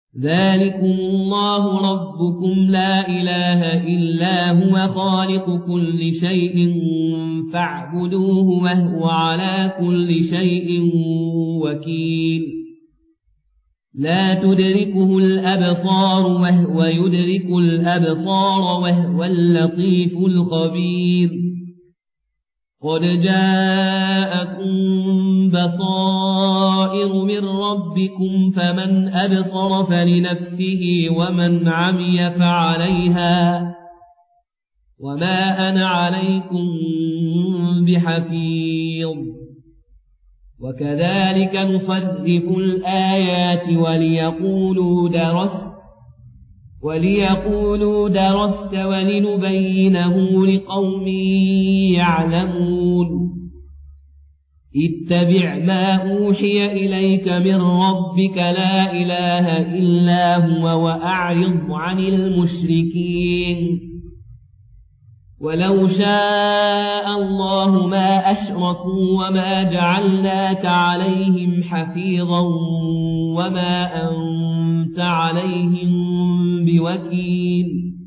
ذلكم الله ربكم لا إله إلا هو خالق كل شيء فاعبدوه وهو على كل شيء وكيل لا تدركه الأبصار وهو يدرك الأبصار وهو اللطيف الخبير قد جاءكم بصائر من ربكم فمن أبصر فلنفسه ومن عمي فعليها وما أنا عليكم بحفيظ وكذلك نصرف الآيات وليقولوا درست ولنبينه لقوم يعلمون اتبع ما أوحي إليك من ربك لا إله إلا هو وأعرض عن المشركين ولو شاء الله ما أشركوا وما جعلناك عليهم حفيظا وما أنت عليهم بوكيل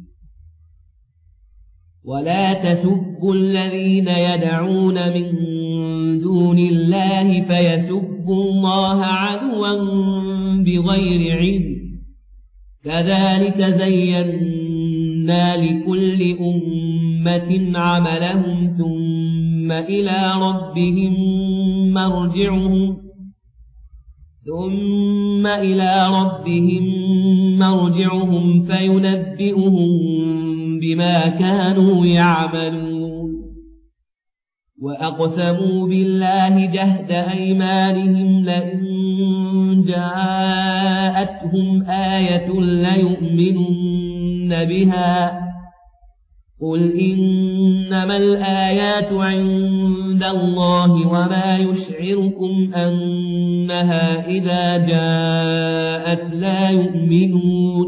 ولا تسبوا الذين يدعون من دون الله فيسبوا الله عدوا بغير علم كذلك زينا لكل أمة عملهم ثم إلى ربهم مرجعهم فينبئهم بما كانوا يعملون وأقسموا بالله جهد أيمانهم لئن جاءتهم آية ليؤمنن بها قل إنما الآيات عند الله وما يشعركم أنها إذا جاءت لا يؤمنون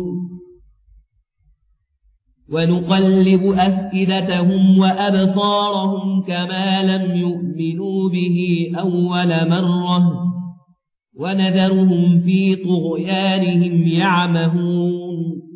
ونقلب أفئدتهم وأبصارهم كما لم يؤمنوا به أول مرة ونذرهم في طغيانهم يعمهون